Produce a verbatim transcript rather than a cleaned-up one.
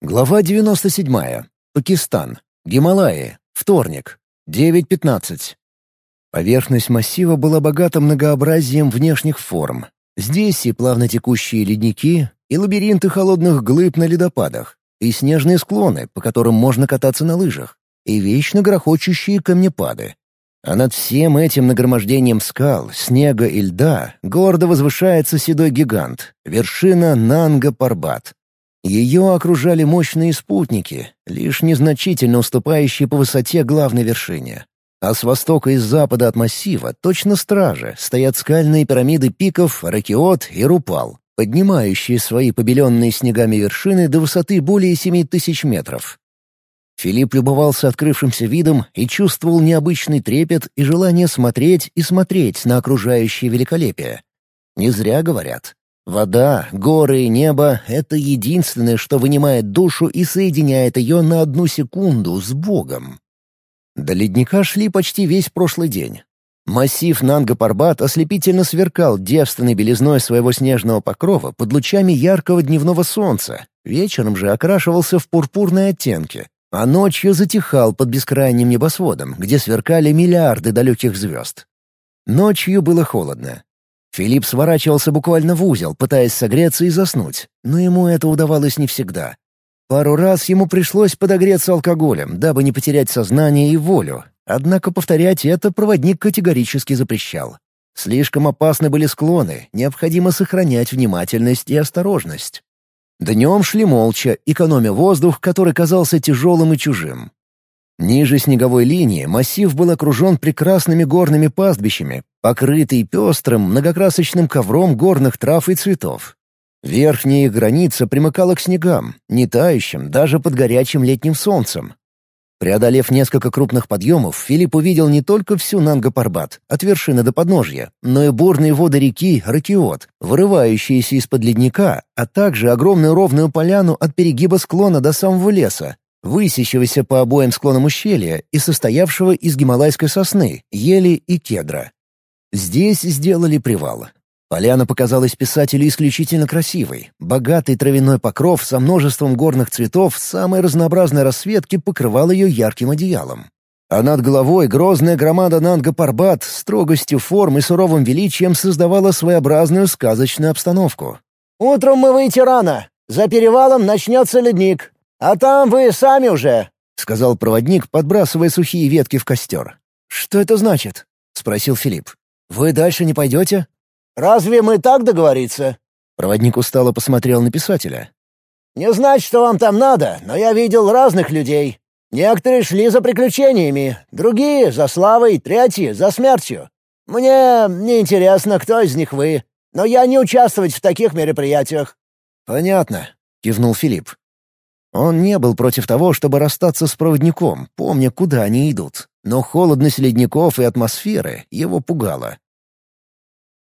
Глава девяносто седьмая. Пакистан. Гималаи. Вторник. девять пятнадцать. Поверхность массива была богата многообразием внешних форм. Здесь и плавно текущие ледники, и лабиринты холодных глыб на ледопадах, и снежные склоны, по которым можно кататься на лыжах, и вечно грохочущие камнепады. А над всем этим нагромождением скал, снега и льда гордо возвышается седой гигант — вершина Нанга-Парбат. Ее окружали мощные спутники, лишь незначительно уступающие по высоте главной вершине. А с востока и с запада от массива, точно стражи, стоят скальные пирамиды пиков Ракиот и Рупал, поднимающие свои побеленные снегами вершины до высоты более семи тысяч метров. Филипп любовался открывшимся видом и чувствовал необычный трепет и желание смотреть и смотреть на окружающее великолепие. Не зря говорят. Вода, горы и небо — это единственное, что вынимает душу и соединяет ее на одну секунду с Богом. До ледника шли почти весь прошлый день. Массив Нанга-Парбат ослепительно сверкал девственной белизной своего снежного покрова под лучами яркого дневного солнца, вечером же окрашивался в пурпурные оттенки, а ночью затихал под бескрайним небосводом, где сверкали миллиарды далеких звезд. Ночью было холодно. Филипп сворачивался буквально в узел, пытаясь согреться и заснуть, но ему это удавалось не всегда. Пару раз ему пришлось подогреться алкоголем, дабы не потерять сознание и волю, однако повторять это проводник категорически запрещал. Слишком опасны были склоны, необходимо сохранять внимательность и осторожность. Днем шли молча, экономя воздух, который казался тяжелым и чужим. Ниже снеговой линии массив был окружен прекрасными горными пастбищами, покрытый пестрым многокрасочным ковром горных трав и цветов. Верхняя их граница примыкала к снегам, не тающим даже под горячим летним солнцем. Преодолев несколько крупных подъемов, Филипп увидел не только всю Нанга-Парбат, от вершины до подножья, но и бурные воды реки Ракиот, вырывающиеся из-под ледника, а также огромную ровную поляну от перегиба склона до самого леса, высящегося по обоим склонам ущелья и состоявшего из гималайской сосны, ели и кедра. Здесь сделали привал. Поляна показалась писателю исключительно красивой. Богатый травяной покров со множеством горных цветов самой разнообразной расцветки покрывал ее ярким одеялом. А над головой грозная громада Нанга-Парбат с строгостью форм и суровым величием создавала своеобразную сказочную обстановку. «Утром мы выйти рано. За перевалом начнется ледник. А там вы сами уже», — сказал проводник, подбрасывая сухие ветки в костер. «Что это значит?» — спросил Филипп. «Вы дальше не пойдете?» «Разве мы так договориться?» Проводник устало посмотрел на писателя. «Не знать, что вам там надо, но я видел разных людей. Некоторые шли за приключениями, другие — за славой, третьи — за смертью. Мне не интересно, кто из них вы, но я не участвовать в таких мероприятиях». «Понятно», — кивнул Филипп. Он не был против того, чтобы расстаться с проводником, помня, куда они идут, но холодность ледников и атмосферы его пугала.